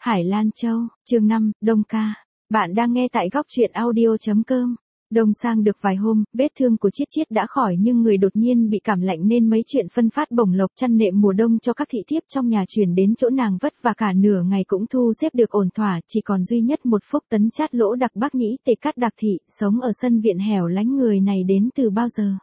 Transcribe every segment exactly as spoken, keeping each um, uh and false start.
Hải Lan Châu, chương năm, Đông Ca. Bạn đang nghe tại góc truyện audio chấm com. Đông sang được vài hôm, vết thương của Chiết Chiết đã khỏi nhưng người đột nhiên bị cảm lạnh nên mấy chuyện phân phát bổng lộc chăn nệm mùa đông cho các thị thiếp trong nhà chuyển đến chỗ nàng vất và cả nửa ngày cũng thu xếp được ổn thỏa, chỉ còn duy nhất một Phúc Tấn chát lỗ đặc Bắc Nhĩ Tề Cát Đặc Thị, sống ở sân viện hẻo lánh. Người này đến từ bao giờ?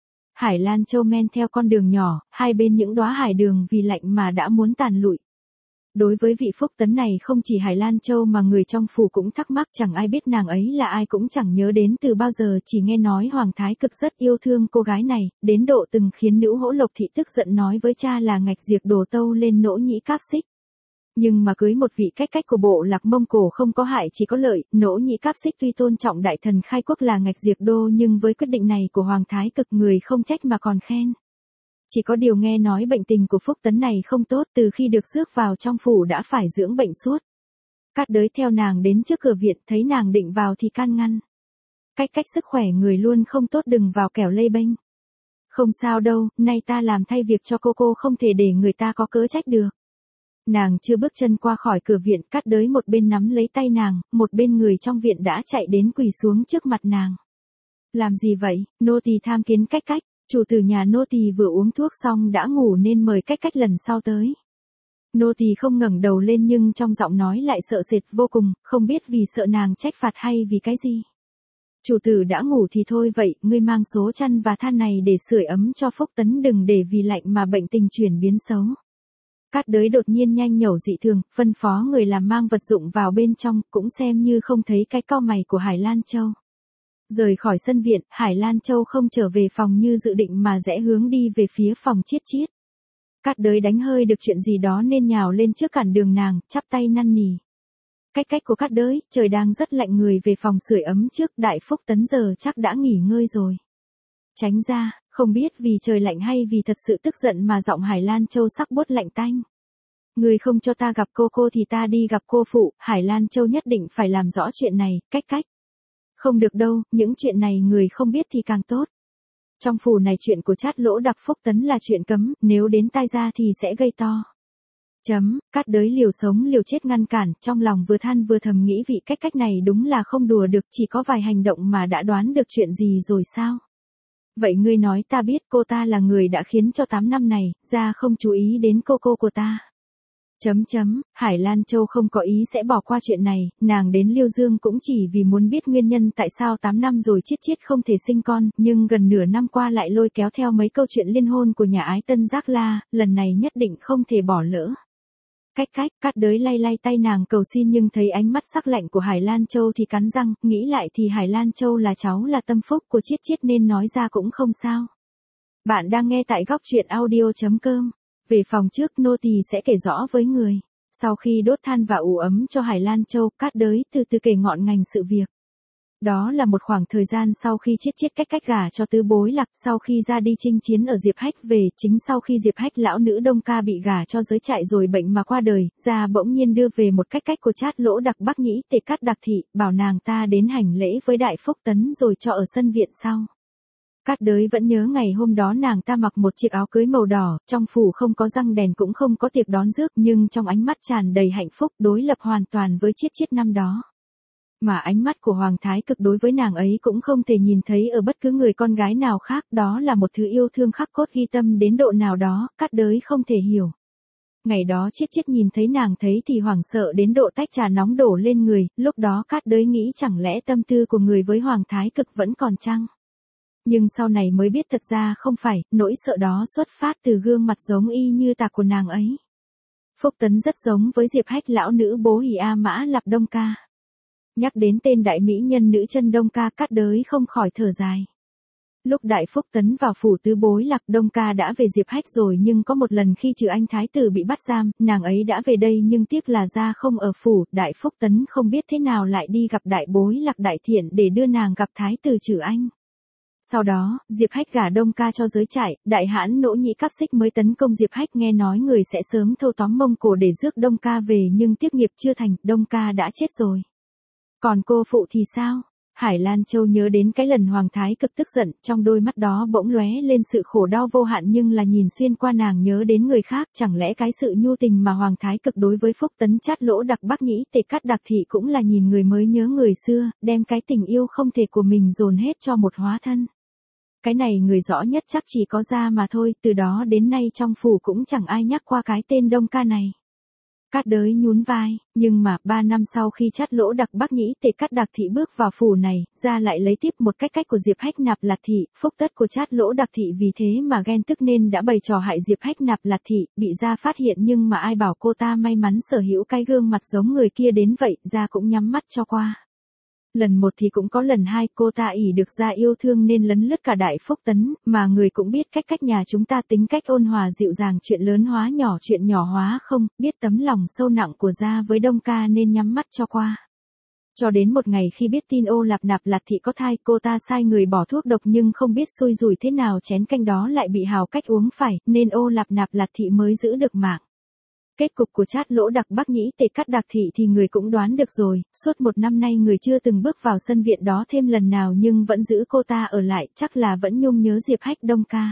Hải Lan Châu men theo con đường nhỏ, hai bên những đóa hải đường vì lạnh mà đã muốn tàn lụi. Đối với vị Phúc Tấn này không chỉ Hải Lan Châu mà người trong phủ cũng thắc mắc, chẳng ai biết nàng ấy là ai, cũng chẳng nhớ đến từ bao giờ, chỉ nghe nói Hoàng Thái Cực rất yêu thương cô gái này, đến độ từng khiến nữ hỗ Lộc Thị tức giận nói với cha là ngạch diệt đồ tâu lên Nỗ Nhĩ Cáp Xích. Nhưng mà cưới một vị cách cách của bộ lạc Mông Cổ không có hại chỉ có lợi, Nỗ Nhĩ Cáp Xích tuy tôn trọng đại thần khai quốc là ngạch diệt đô nhưng với quyết định này của Hoàng Thái Cực người không trách mà còn khen. Chỉ có điều nghe nói bệnh tình của Phúc Tấn này không tốt, từ khi được rước vào trong phủ đã phải dưỡng bệnh suốt. Cát Đới theo nàng đến trước cửa viện, thấy nàng định vào thì can ngăn. Cách cách sức khỏe người luôn không tốt, đừng vào kẻo lây bênh. Không sao đâu, nay ta làm thay việc cho cô cô không thể để người ta có cớ trách được. Nàng chưa bước chân qua khỏi cửa viện, Cát Đới một bên nắm lấy tay nàng, một bên người trong viện đã chạy đến quỳ xuống trước mặt nàng. Làm gì vậy, nô tỳ tham kiến cách cách. Chủ tử nhà nô tỳ vừa uống thuốc xong đã ngủ nên mời cách cách lần sau tới. Nô tỳ không ngẩng đầu lên nhưng trong giọng nói lại sợ sệt vô cùng, không biết vì sợ nàng trách phạt hay vì cái gì. Chủ tử đã ngủ thì thôi vậy, ngươi mang số chăn và than này để sưởi ấm cho Phúc Tấn, đừng để vì lạnh mà bệnh tình chuyển biến xấu. Cát Đới đột nhiên nhanh nhẩu dị thường, phân phó người làm mang vật dụng vào bên trong, cũng xem như không thấy cái cau mày của Hải Lan Châu. Rời khỏi sân viện, Hải Lan Châu không trở về phòng như dự định mà rẽ hướng đi về phía phòng Chiết Chiết. Cát Đới đánh hơi được chuyện gì đó nên nhào lên trước cản đường nàng, chắp tay năn nỉ. Cách cách của Cát Đới, trời đang rất lạnh, người về phòng sưởi ấm trước, đại Phúc Tấn giờ chắc đã nghỉ ngơi rồi. Tránh ra, không biết vì trời lạnh hay vì thật sự tức giận mà giọng Hải Lan Châu sắc buốt lạnh tanh. Người không cho ta gặp cô cô thì ta đi gặp cô phụ, Hải Lan Châu nhất định phải làm rõ chuyện này, cách cách. Không được đâu, những chuyện này người không biết thì càng tốt. Trong phủ này chuyện của chát lỗ đặc Phúc Tấn là chuyện cấm, nếu đến tai ra thì sẽ gây to. Chấm, Cát Đới liều sống liều chết ngăn cản, trong lòng vừa than vừa thầm nghĩ vị cách cách này đúng là không đùa được, chỉ có vài hành động mà đã đoán được chuyện gì rồi sao? Vậy ngươi nói ta biết cô ta là người đã khiến cho tám năm này, ra không chú ý đến cô cô của ta. Chấm chấm, Hải Lan Châu không có ý sẽ bỏ qua chuyện này, nàng đến Liêu Dương cũng chỉ vì muốn biết nguyên nhân tại sao tám năm rồi Chiết Chiết không thể sinh con, nhưng gần nửa năm qua lại lôi kéo theo mấy câu chuyện liên hôn của nhà ái Tân Giác La, lần này nhất định không thể bỏ lỡ. Cách cách, Cát Đới lay lay tay nàng cầu xin nhưng thấy ánh mắt sắc lạnh của Hải Lan Châu thì cắn răng, nghĩ lại thì Hải Lan Châu là cháu là tâm phúc của Chiết Chiết nên nói ra cũng không sao. Bạn đang nghe tại góc truyện audio chấm com. Về phòng trước nô tỳ sẽ kể rõ với người. Sau khi đốt than và ủ ấm cho Hải Lan Châu, Cát Đới từ từ kể ngọn ngành sự việc. Đó là một khoảng thời gian sau khi Chiết Chiết cách cách gả cho Tứ Bối Lạc, sau khi ra đi chinh chiến ở Diệp Hách về, chính sau khi Diệp Hách lão nữ Đông Ca bị gả cho giới trại rồi bệnh mà qua đời, ra bỗng nhiên đưa về một cách cách của chát lỗ đặc Bắc Nhĩ Tề Cát Đặc Thị, bảo nàng ta đến hành lễ với đại Phúc Tấn rồi cho ở sân viện sau. Cát Đới vẫn nhớ ngày hôm đó nàng ta mặc một chiếc áo cưới màu đỏ, trong phủ không có răng đèn cũng không có tiệc đón rước, nhưng trong ánh mắt tràn đầy hạnh phúc, đối lập hoàn toàn với Chiết Chiết năm đó. Mà ánh mắt của Hoàng Thái Cực đối với nàng ấy cũng không thể nhìn thấy ở bất cứ người con gái nào khác, đó là một thứ yêu thương khắc cốt ghi tâm đến độ nào đó, Cát Đới không thể hiểu. Ngày đó Chiết Chiết nhìn thấy nàng thấy thì hoảng sợ đến độ tách trà nóng đổ lên người, lúc đó Cát Đới nghĩ chẳng lẽ tâm tư của người với Hoàng Thái Cực vẫn còn chăng? Nhưng sau này mới biết thật ra không phải, nỗi sợ đó xuất phát từ gương mặt giống y như tạc của nàng ấy. Phúc Tấn rất giống với Diệp Hách lão nữ bố Hỉ A Mã Lạp Đông Ca. Nhắc đến tên đại mỹ nhân nữ chân Đông Ca, Cát Đới không khỏi thở dài. Lúc đại Phúc Tấn vào phủ Tứ Bối Lạc, Đông Ca đã về Diệp Hách rồi, nhưng có một lần khi Trừ Anh thái tử bị bắt giam, nàng ấy đã về đây nhưng tiếc là ra không ở phủ, đại Phúc Tấn không biết thế nào lại đi gặp đại Bối Lạc đại thiện để đưa nàng gặp thái tử Trừ Anh. Sau đó, Diệp Hách gả Đông Ca cho giới trại, đại hãn Nỗ Nhĩ Cáp Xích mới tấn công Diệp Hách, nghe nói người sẽ sớm thâu tóm Mông Cổ để rước Đông Ca về nhưng tiếc nghiệp chưa thành, Đông Ca đã chết rồi. Còn cô phụ thì sao? Hải Lan Châu nhớ đến cái lần Hoàng Thái Cực tức giận, trong đôi mắt đó bỗng lóe lên sự khổ đau vô hạn nhưng là nhìn xuyên qua nàng nhớ đến người khác, chẳng lẽ cái sự nhu tình mà Hoàng Thái Cực đối với Phúc Tấn Chát Lỗ Đặc Bắc Nhĩ Tề Cát Đặc Thị cũng là nhìn người mới nhớ người xưa, đem cái tình yêu không thể của mình dồn hết cho một hóa thân. Cái này người rõ nhất chắc chỉ có ra mà thôi, từ đó đến nay trong phủ cũng chẳng ai nhắc qua cái tên Đông Ca này. Cát Đới nhún vai, nhưng mà ba năm sau khi Chát Lỗ Đặc Bắc Nhĩ Tề Cát Đặc Thị bước vào phủ này, ra lại lấy tiếp một cách cách của Diệp Hách Nạp Lạt Thị, phúc tất của Chát Lỗ Đặc Thị vì thế mà ghen tức nên đã bày trò hại Diệp Hách Nạp Lạt Thị, bị ra phát hiện nhưng mà ai bảo cô ta may mắn sở hữu cái gương mặt giống người kia đến vậy, ra cũng nhắm mắt cho qua. Lần một thì cũng có lần hai, cô ta ỷ được ra yêu thương nên lấn lướt cả Đại Phúc Tấn, mà người cũng biết cách cách nhà chúng ta tính cách ôn hòa dịu dàng, chuyện lớn hóa nhỏ chuyện nhỏ hóa không, biết tấm lòng sâu nặng của gia với Đông Ca nên nhắm mắt cho qua. Cho đến một ngày khi biết tin Ô Lạp Nạp Lạt Thị có thai, cô ta sai người bỏ thuốc độc nhưng không biết xui rủi thế nào chén canh đó lại bị Hào Cách uống phải, nên Ô Lạp Nạp Lạt Thị mới giữ được mạng. Kết cục của Chát Lỗ Đặc Bắc Nhĩ Tề Cát Đặc Thị thì người cũng đoán được rồi, suốt một năm nay người chưa từng bước vào sân viện đó thêm lần nào nhưng vẫn giữ cô ta ở lại, chắc là vẫn nhung nhớ Diệp Hách Đông Ca.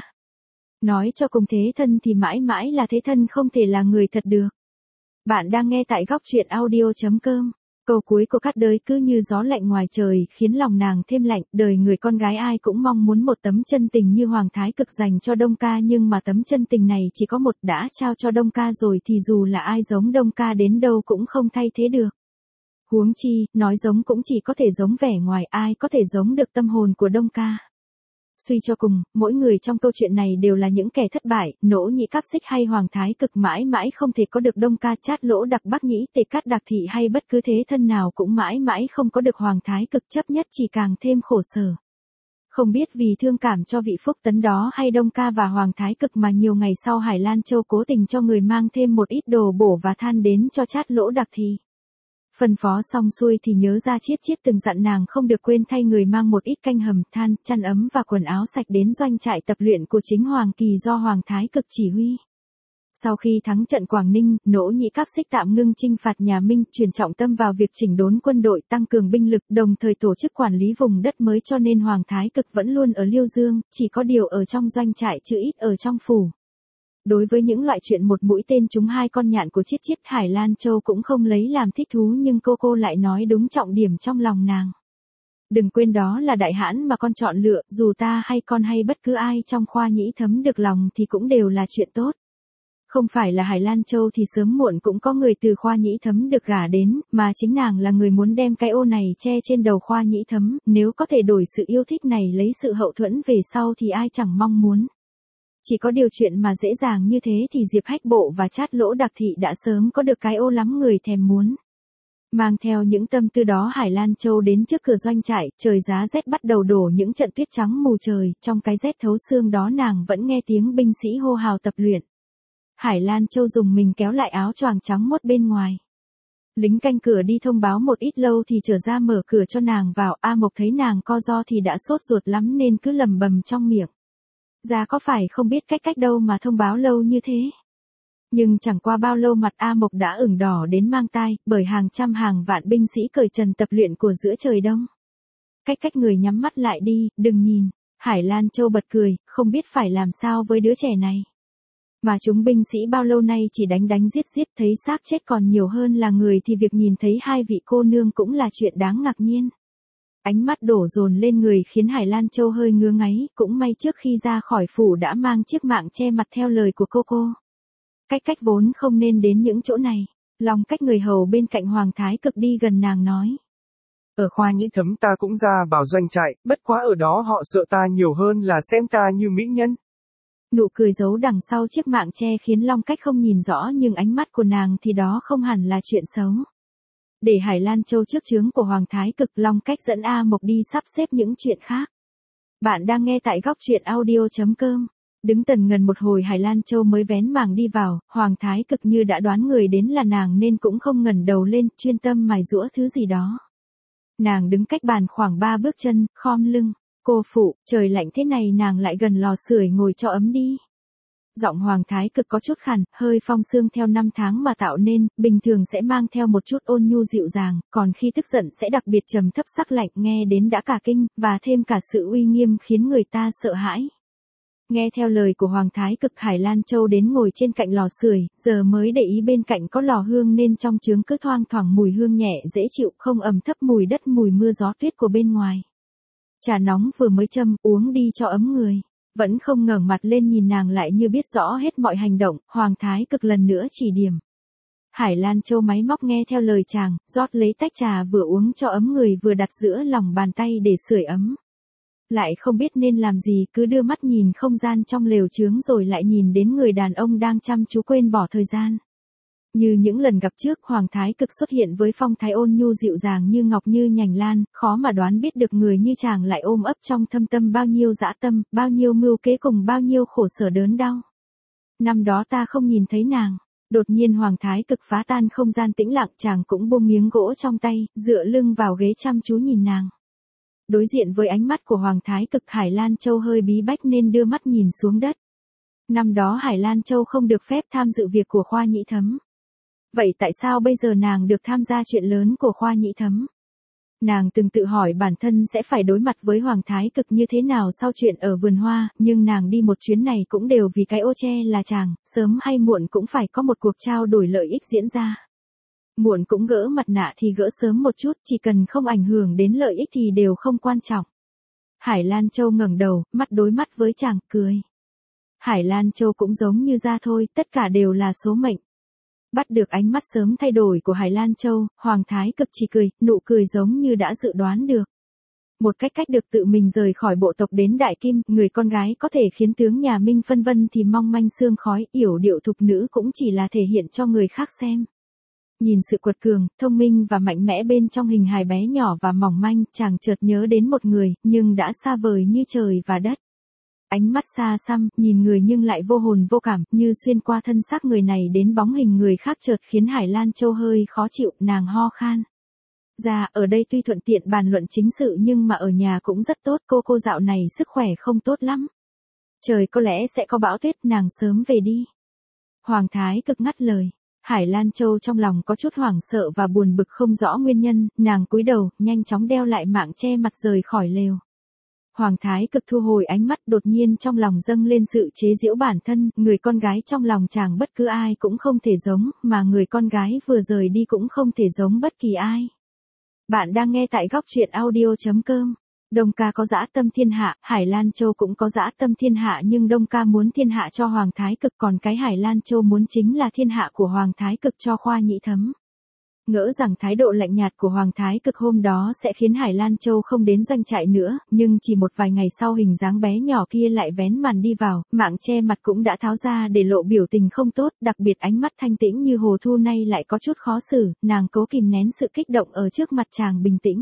Nói cho cùng thế thân thì mãi mãi là thế thân, không thể là người thật được. Bạn đang nghe tại góc truyện audio chấm com. Câu cuối của Cát Đới cứ như gió lạnh ngoài trời, khiến lòng nàng thêm lạnh, đời người con gái ai cũng mong muốn một tấm chân tình như Hoàng Thái Cực dành cho Đông Ca nhưng mà tấm chân tình này chỉ có một, đã trao cho Đông Ca rồi thì dù là ai giống Đông Ca đến đâu cũng không thay thế được. Huống chi, nói giống cũng chỉ có thể giống vẻ ngoài, ai có thể giống được tâm hồn của Đông Ca. Suy cho cùng, mỗi người trong câu chuyện này đều là những kẻ thất bại, Nỗ Nhĩ Cáp Xích hay Hoàng Thái Cực mãi mãi không thể có được Đông Ca. Chát Lỗ Đặc Bắc Nhĩ Tề Cát Đặc Thị hay bất cứ thế thân nào cũng mãi mãi không có được Hoàng Thái Cực, chấp nhất chỉ càng thêm khổ sở. Không biết vì thương cảm cho vị Phúc Tấn đó hay Đông Ca và Hoàng Thái Cực mà nhiều ngày sau Hải Lan Châu cố tình cho người mang thêm một ít đồ bổ và than đến cho Chát Lỗ Đặc Thị. Phân phó xong xuôi thì nhớ ra Chiết Chiết từng dặn nàng không được quên thay người mang một ít canh hầm, than, chăn ấm và quần áo sạch đến doanh trại tập luyện của chính Hoàng Kỳ do Hoàng Thái Cực chỉ huy. Sau khi thắng trận Quảng Ninh, Nỗ Nhĩ Cáp Xích tạm ngưng chinh phạt nhà Minh, chuyển trọng tâm vào việc chỉnh đốn quân đội, tăng cường binh lực, đồng thời tổ chức quản lý vùng đất mới, cho nên Hoàng Thái Cực vẫn luôn ở Liêu Dương, chỉ có điều ở trong doanh trại chứ ít ở trong phủ. Đối với những loại chuyện một mũi tên trúng hai con nhạn của Chiết Chiết, Hải Lan Châu cũng không lấy làm thích thú nhưng cô cô lại nói đúng trọng điểm trong lòng nàng. Đừng quên đó là đại hãn mà con chọn lựa, dù ta hay con hay bất cứ ai trong khoa nhĩ thấm được lòng thì cũng đều là chuyện tốt. Không phải là Hải Lan Châu thì sớm muộn cũng có người từ khoa nhĩ thấm được gả đến, mà chính nàng là người muốn đem cái ô này che trên đầu khoa nhĩ thấm, nếu có thể đổi sự yêu thích này lấy sự hậu thuẫn về sau thì ai chẳng mong muốn. Chỉ có điều chuyện mà dễ dàng như thế thì Diệp Hách Bộ và Chát Lỗ Đặc Thị đã sớm có được cái ô lắm người thèm muốn. Mang theo những tâm tư đó Hải Lan Châu đến trước cửa doanh trại, trời giá rét bắt đầu đổ những trận tuyết trắng mù trời, trong cái rét thấu xương đó nàng vẫn nghe tiếng binh sĩ hô hào tập luyện. Hải Lan Châu dùng mình kéo lại áo choàng trắng muốt bên ngoài. Lính canh cửa đi thông báo một ít lâu thì trở ra mở cửa cho nàng vào, A Mộc thấy nàng co ro thì đã sốt ruột lắm nên cứ lầm bầm trong miệng. Ra có phải không biết cách cách đâu mà thông báo lâu như thế. Nhưng chẳng qua bao lâu mặt A Mộc đã ửng đỏ đến mang tai, bởi hàng trăm hàng vạn binh sĩ cởi trần tập luyện của giữa trời đông. Cách cách người nhắm mắt lại đi, đừng nhìn. Hải Lan Châu bật cười, không biết phải làm sao với đứa trẻ này. Mà chúng binh sĩ bao lâu nay chỉ đánh đánh giết giết, thấy xác chết còn nhiều hơn là người thì việc nhìn thấy hai vị cô nương cũng là chuyện đáng ngạc nhiên. Ánh mắt đổ dồn lên người khiến Hải Lan Châu hơi ngứa ngáy, cũng may trước khi ra khỏi phủ đã mang chiếc mạng che mặt theo lời của cô cô. Cách cách vốn không nên đến những chỗ này, lòng cách người hầu bên cạnh Hoàng Thái Cực đi gần nàng nói. Ở khoa nhĩ thấm ta cũng ra vào doanh trại, bất quá ở đó họ sợ ta nhiều hơn là xem ta như mỹ nhân. Nụ cười giấu đằng sau chiếc mạng che khiến Long Cách không nhìn rõ nhưng ánh mắt của nàng thì đó không hẳn là chuyện xấu. Để Hải Lan Châu trước trướng của Hoàng Thái Cực, Long Cách dẫn A Mộc đi sắp xếp những chuyện khác. Bạn đang nghe tại góc truyện audio chấm com. Đứng tần ngần một hồi Hải Lan Châu mới vén màng đi vào, Hoàng Thái Cực như đã đoán người đến là nàng nên cũng không ngẩng đầu lên, chuyên tâm mài giũa thứ gì đó. Nàng đứng cách bàn khoảng ba bước chân, khom lưng. Cô phụ, trời lạnh thế này nàng lại gần lò sưởi ngồi cho ấm đi. Giọng Hoàng Thái Cực có chút khàn, hơi phong sương theo năm tháng mà tạo nên, bình thường sẽ mang theo một chút ôn nhu dịu dàng, còn khi tức giận sẽ đặc biệt trầm thấp sắc lạnh, nghe đến đã cả kinh, và thêm cả sự uy nghiêm khiến người ta sợ hãi. Nghe theo lời của Hoàng Thái Cực, Hải Lan Châu đến ngồi trên cạnh lò sưởi, giờ mới để ý bên cạnh có lò hương nên trong chướng cứ thoang thoảng mùi hương nhẹ dễ chịu, không ẩm thấp mùi đất mùi mưa gió tuyết của bên ngoài. Trà nóng vừa mới châm, uống đi cho ấm người. Vẫn không ngẩng mặt lên nhìn nàng lại như biết rõ hết mọi hành động, Hoàng Thái Cực lần nữa chỉ điểm. Hải Lan Châu máy móc nghe theo lời chàng, rót lấy tách trà vừa uống cho ấm người vừa đặt giữa lòng bàn tay để sưởi ấm. Lại không biết nên làm gì, cứ đưa mắt nhìn không gian trong lều chướng rồi lại nhìn đến người đàn ông đang chăm chú quên bỏ thời gian. Như những lần gặp trước, Hoàng Thái Cực xuất hiện với phong thái ôn nhu dịu dàng như ngọc như nhành lan, khó mà đoán biết được người như chàng lại ôm ấp trong thâm tâm bao nhiêu dã tâm, bao nhiêu mưu kế cùng bao nhiêu khổ sở đớn đau. Năm đó ta không nhìn thấy nàng. Đột nhiên Hoàng Thái Cực phá tan không gian tĩnh lặng, chàng cũng buông miếng gỗ trong tay, dựa lưng vào ghế chăm chú nhìn nàng. Đối diện với ánh mắt của Hoàng Thái Cực, Hải Lan Châu hơi bí bách nên đưa mắt nhìn xuống đất. Năm đó Hải Lan Châu không được phép tham dự việc của Khoa Nhĩ Thấm. Vậy tại sao bây giờ nàng được tham gia chuyện lớn của Khoa Nhĩ Thấm? Nàng từng tự hỏi bản thân sẽ phải đối mặt với Hoàng Thái Cực như thế nào sau chuyện ở vườn hoa, nhưng nàng đi một chuyến này cũng đều vì cái ô che là chàng, sớm hay muộn cũng phải có một cuộc trao đổi lợi ích diễn ra. Muộn cũng gỡ mặt nạ thì gỡ sớm một chút, chỉ cần không ảnh hưởng đến lợi ích thì đều không quan trọng. Hải Lan Châu ngẩng đầu, mắt đối mắt với chàng, cười. Hải Lan Châu cũng giống như ra thôi, tất cả đều là số mệnh. Bắt được ánh mắt sớm thay đổi của Hải Lan Châu, Hoàng Thái Cực chỉ cười, nụ cười giống như đã dự đoán được. Một cách cách được tự mình rời khỏi bộ tộc đến Đại Kim, người con gái có thể khiến tướng nhà Minh phân vân thì mong manh xương khói, yểu điệu thục nữ cũng chỉ là thể hiện cho người khác xem. Nhìn sự quật cường, thông minh và mạnh mẽ bên trong hình hài bé nhỏ và mỏng manh, chàng chợt nhớ đến một người, nhưng đã xa vời như trời và đất. Ánh mắt xa xăm, nhìn người nhưng lại vô hồn vô cảm, như xuyên qua thân xác người này đến bóng hình người khác, chợt khiến Hải Lan Châu hơi khó chịu, nàng ho khan. Ra, ở đây tuy thuận tiện bàn luận chính sự nhưng mà ở nhà cũng rất tốt, cô cô dạo này sức khỏe không tốt lắm. Trời có lẽ sẽ có bão tuyết, nàng sớm về đi. Hoàng Thái Cực ngắt lời. Hải Lan Châu trong lòng có chút hoảng sợ và buồn bực không rõ nguyên nhân, nàng cúi đầu, nhanh chóng đeo lại mạng che mặt rời khỏi lều. Hoàng Thái Cực thu hồi ánh mắt, đột nhiên trong lòng dâng lên sự chế giễu bản thân, người con gái trong lòng chàng bất cứ ai cũng không thể giống, mà người con gái vừa rời đi cũng không thể giống bất kỳ ai. Bạn đang nghe tại góc truyện audio chấm com. Đông ca có dã tâm thiên hạ, Hải Lan Châu cũng có dã tâm thiên hạ, nhưng Đông ca muốn thiên hạ cho Hoàng Thái Cực, còn cái Hải Lan Châu muốn chính là thiên hạ của Hoàng Thái Cực cho Khoa Nhĩ Thấm. Ngỡ rằng thái độ lạnh nhạt của Hoàng Thái Cực hôm đó sẽ khiến Hải Lan Châu không đến doanh trại nữa, nhưng chỉ một vài ngày sau hình dáng bé nhỏ kia lại vén màn đi vào, mạng che mặt cũng đã tháo ra để lộ biểu tình không tốt, đặc biệt ánh mắt thanh tĩnh như hồ thu nay lại có chút khó xử, nàng cố kìm nén sự kích động ở trước mặt chàng bình tĩnh.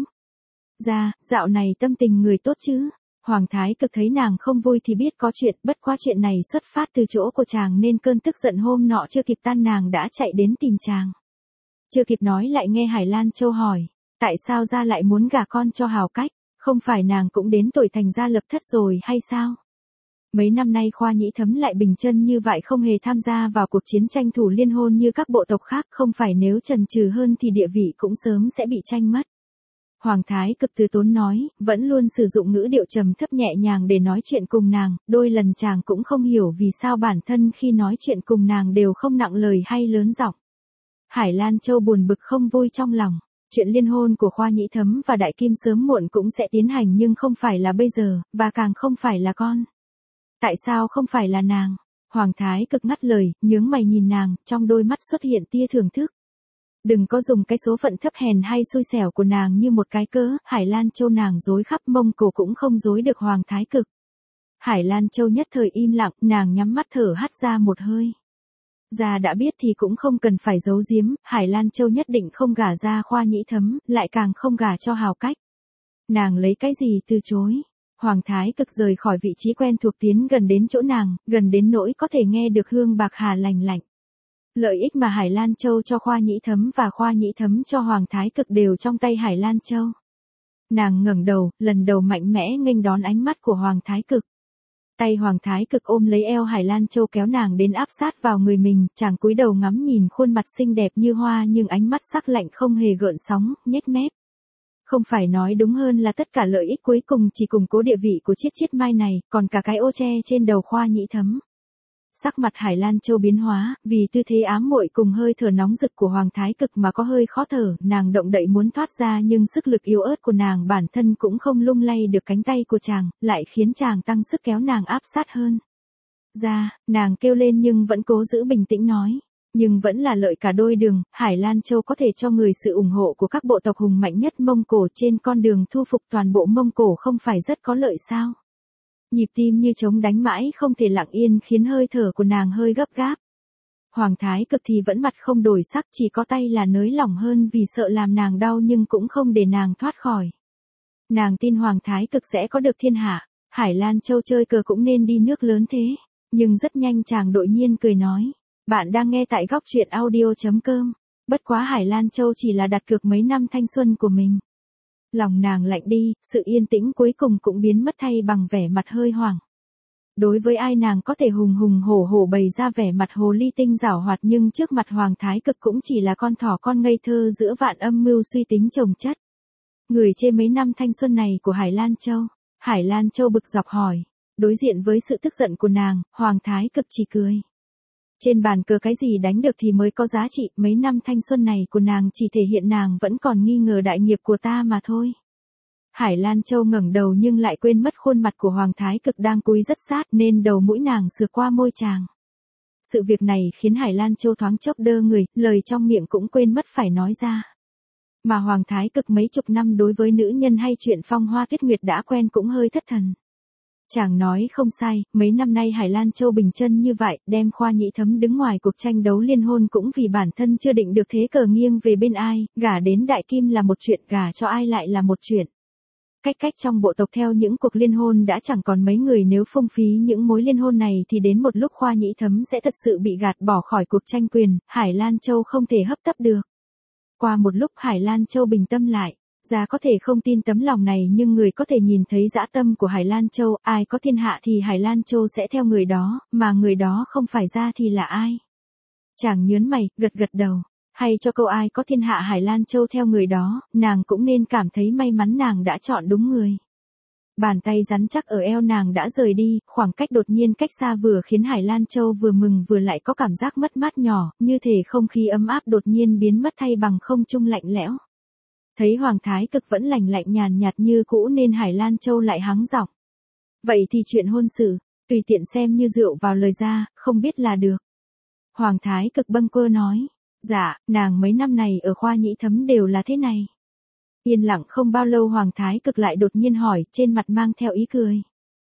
Ra, dạo này tâm tình người tốt chứ? Hoàng Thái Cực thấy nàng không vui thì biết có chuyện, bất quá chuyện này xuất phát từ chỗ của chàng nên cơn tức giận hôm nọ chưa kịp tan nàng đã chạy đến tìm chàng. Chưa kịp nói lại nghe Hải Lan Châu hỏi, tại sao ra lại muốn gả con cho Hào Cách, không phải nàng cũng đến tuổi thành gia lập thất rồi hay sao? Mấy năm nay Khoa Nhĩ Thấm lại bình chân như vậy, không hề tham gia vào cuộc chiến tranh thủ liên hôn như các bộ tộc khác, không phải nếu chần chừ hơn thì địa vị cũng sớm sẽ bị tranh mất. Hoàng Thái Cực từ tốn nói, vẫn luôn sử dụng ngữ điệu trầm thấp nhẹ nhàng để nói chuyện cùng nàng, đôi lần chàng cũng không hiểu vì sao bản thân khi nói chuyện cùng nàng đều không nặng lời hay lớn giọng. Hải Lan Châu buồn bực không vui trong lòng, chuyện liên hôn của Khoa Nhĩ Thấm và Đại Kim sớm muộn cũng sẽ tiến hành nhưng không phải là bây giờ, và càng không phải là con. Tại sao không phải là nàng? Hoàng Thái Cực ngắt lời, nhướng mày nhìn nàng, trong đôi mắt xuất hiện tia thưởng thức. Đừng có dùng cái số phận thấp hèn hay xui xẻo của nàng như một cái cớ, Hải Lan Châu nàng dối khắp Mông Cổ cũng không dối được Hoàng Thái Cực. Hải Lan Châu nhất thời im lặng, nàng nhắm mắt thở hắt ra một hơi. Ra đã biết thì cũng không cần phải giấu giếm, Hải Lan Châu nhất định không gả ra Khoa Nhĩ Thấm, lại càng không gả cho Hào Cách. Nàng lấy cái gì từ chối? Hoàng Thái Cực rời khỏi vị trí quen thuộc tiến gần đến chỗ nàng, gần đến nỗi có thể nghe được hương bạc hà lành lạnh. Lợi ích mà Hải Lan Châu cho Khoa Nhĩ Thấm và Khoa Nhĩ Thấm cho Hoàng Thái Cực đều trong tay Hải Lan Châu. Nàng ngẩng đầu, lần đầu mạnh mẽ nghênh đón ánh mắt của Hoàng Thái Cực. Tay Hoàng Thái Cực ôm lấy eo Hải Lan Châu kéo nàng đến áp sát vào người mình, chàng cúi đầu ngắm nhìn khuôn mặt xinh đẹp như hoa nhưng ánh mắt sắc lạnh không hề gợn sóng, nhếch mép. Không phải nói đúng hơn là tất cả lợi ích cuối cùng chỉ củng cố địa vị của Chiết Chiết Mai này, còn cả cái ô che trên đầu Khoa Nhĩ Thấm. Sắc mặt Hải Lan Châu biến hóa, vì tư thế ám muội cùng hơi thở nóng rực của Hoàng Thái Cực mà có hơi khó thở, nàng động đậy muốn thoát ra nhưng sức lực yếu ớt của nàng bản thân cũng không lung lay được cánh tay của chàng, lại khiến chàng tăng sức kéo nàng áp sát hơn. Ra, nàng kêu lên nhưng vẫn cố giữ bình tĩnh nói. Nhưng vẫn là lợi cả đôi đường, Hải Lan Châu có thể cho người sự ủng hộ của các bộ tộc hùng mạnh nhất Mông Cổ trên con đường thu phục toàn bộ Mông Cổ không phải rất có lợi sao? Nhịp tim như trống đánh mãi không thể lặng yên khiến hơi thở của nàng hơi gấp gáp. Hoàng Thái Cực thì vẫn mặt không đổi sắc, chỉ có tay là nới lỏng hơn vì sợ làm nàng đau nhưng cũng không để nàng thoát khỏi. Nàng tin Hoàng Thái Cực sẽ có được thiên hạ, Hải Lan Châu chơi cờ cũng nên đi nước lớn thế. Nhưng rất nhanh chàng đột nhiên cười nói. Bạn đang nghe tại góc truyện audio chấm com. Bất quá Hải Lan Châu chỉ là đặt cược mấy năm thanh xuân của mình. Lòng nàng lạnh đi, sự yên tĩnh cuối cùng cũng biến mất thay bằng vẻ mặt hơi hoảng. Đối với ai nàng có thể hùng hùng hổ hổ bày ra vẻ mặt hồ ly tinh giảo hoạt nhưng trước mặt Hoàng Thái Cực cũng chỉ là con thỏ con ngây thơ giữa vạn âm mưu suy tính chồng chất. Người chê mấy năm thanh xuân này của Hải Lan Châu. Hải Lan Châu bực dọc hỏi. Đối diện với sự tức giận của nàng, Hoàng Thái Cực chỉ cười. Trên bàn cờ cái gì đánh được thì mới có giá trị, mấy năm thanh xuân này của nàng chỉ thể hiện nàng vẫn còn nghi ngờ đại nghiệp của ta mà thôi. Hải Lan Châu ngẩng đầu nhưng lại quên mất khuôn mặt của Hoàng Thái Cực đang cúi rất sát nên đầu mũi nàng sượt qua môi chàng. Sự việc này khiến Hải Lan Châu thoáng chốc đơ người, lời trong miệng cũng quên mất phải nói ra. Mà Hoàng Thái Cực mấy chục năm đối với nữ nhân hay chuyện phong hoa tuyết nguyệt đã quen cũng hơi thất thần. Chàng nói không sai, mấy năm nay Hải Lan Châu bình chân như vậy, đem Khoa Nhĩ Thấm đứng ngoài cuộc tranh đấu liên hôn cũng vì bản thân chưa định được thế cờ nghiêng về bên ai, gả đến Đại Kim là một chuyện, gả cho ai lại là một chuyện. Cách cách trong bộ tộc theo những cuộc liên hôn đã chẳng còn mấy người, nếu phung phí những mối liên hôn này thì đến một lúc Khoa Nhĩ Thấm sẽ thật sự bị gạt bỏ khỏi cuộc tranh quyền, Hải Lan Châu không thể hấp tấp được. Qua một lúc Hải Lan Châu bình tâm lại. Giá có thể không tin tấm lòng này nhưng người có thể nhìn thấy dã tâm của Hải Lan Châu, ai có thiên hạ thì Hải Lan Châu sẽ theo người đó, mà người đó không phải ra thì là ai? Chàng nhớn mày, gật gật đầu, hay cho câu ai có thiên hạ Hải Lan Châu theo người đó, nàng cũng nên cảm thấy may mắn nàng đã chọn đúng người. Bàn tay rắn chắc ở eo nàng đã rời đi, khoảng cách đột nhiên cách xa vừa khiến Hải Lan Châu vừa mừng vừa lại có cảm giác mất mát nhỏ, như thể không khí ấm áp đột nhiên biến mất thay bằng không trung lạnh lẽo. Thấy Hoàng Thái Cực vẫn lạnh lạnh nhàn nhạt như cũ nên Hải Lan Châu lại hắng giọng. Vậy thì chuyện hôn sự, tùy tiện xem như rượu vào lời ra, không biết là được. Hoàng Thái Cực bâng quơ nói. Dạ, nàng mấy năm này ở Khoa Nhĩ Thấm đều là thế này. Yên lặng không bao lâu Hoàng Thái Cực lại đột nhiên hỏi, trên mặt mang theo ý cười.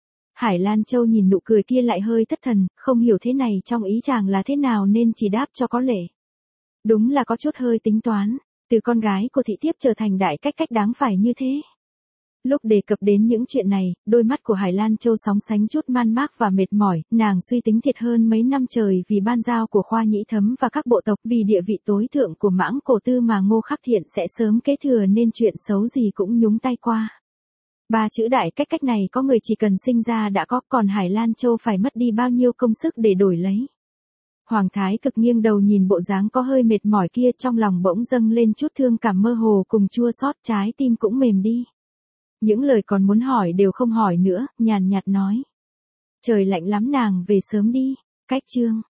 Hải Lan Châu nhìn nụ cười kia lại hơi thất thần, không hiểu thế này trong ý chàng là thế nào nên chỉ đáp cho có lệ. Đúng là có chút hơi tính toán. Từ con gái của thị thiếp trở thành đại cách cách đáng phải như thế. Lúc đề cập đến những chuyện này, đôi mắt của Hải Lan Châu sóng sánh chút man mác và mệt mỏi, nàng suy tính thiệt hơn mấy năm trời vì ban giao của Khoa Nhĩ Thấm và các bộ tộc, vì địa vị tối thượng của Mãng Cổ Tư mà Ngô Khắc Thiện sẽ sớm kế thừa nên chuyện xấu gì cũng nhúng tay qua. Ba chữ đại cách cách này có người chỉ cần sinh ra đã có, còn Hải Lan Châu phải mất đi bao nhiêu công sức để đổi lấy. Hoàng Thái Cực nghiêng đầu nhìn bộ dáng có hơi mệt mỏi kia, trong lòng bỗng dâng lên chút thương cảm mơ hồ cùng chua xót, trái tim cũng mềm đi. Những lời còn muốn hỏi đều không hỏi nữa, nhàn nhạt nói. Trời lạnh lắm nàng về sớm đi, cách chương.